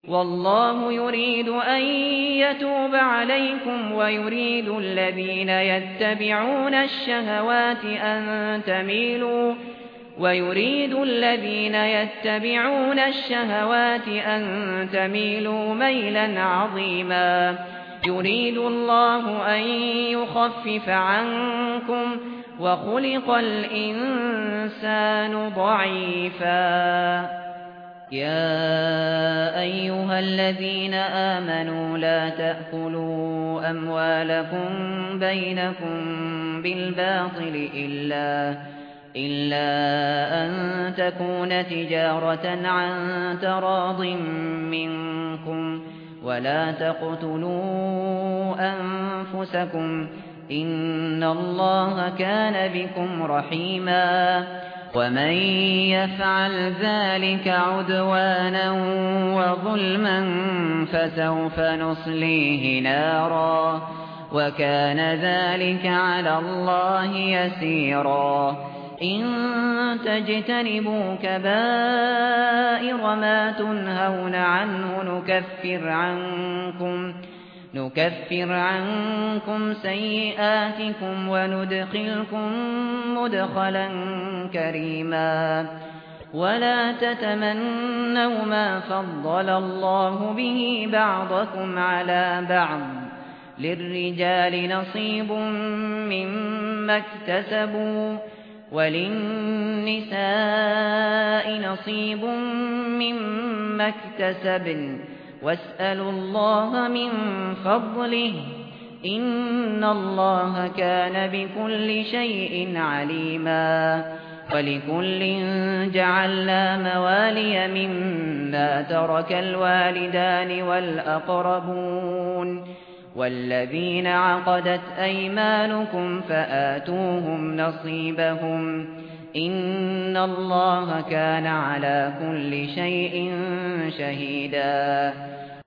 والله يريد أن يتوب عليكم ويريد الذين يتبعون الشهوات أن تميلوا ميلا عظيما. يريد الله أن يخفف عنكم وخلق الإنسان ضعيفا. يا أيها الذين آمنوا لا تأكلوا أموالكم بينكم بالباطل إلا أن تكون تجارة عن تراض منكم ولا تقتلوا أنفسكم إن الله كان بكم رحيما. ومن يفعل ذلك عدوانا وظلما فسوف نصليه نارا وكان ذلك على الله يسيرا. إن تجتنبوا كبائر ما تنهون عنه نكفر عنكم سيئاتكم وندخلكم مدخلا كريما. ولا تتمنوا ما فضل الله به بعضكم على بعض للرجال نصيب مما اكتسبوا وللنساء نصيب مما اكتسبن واسألوا الله من فضله إن الله كان بكل شيء عليما. ولكل جعلنا موالي مما ترك الوالدان والأقربون والذين عقدت أيمانكم فآتوهم نصيبهم إن الله كان على كل شيء شهيدا.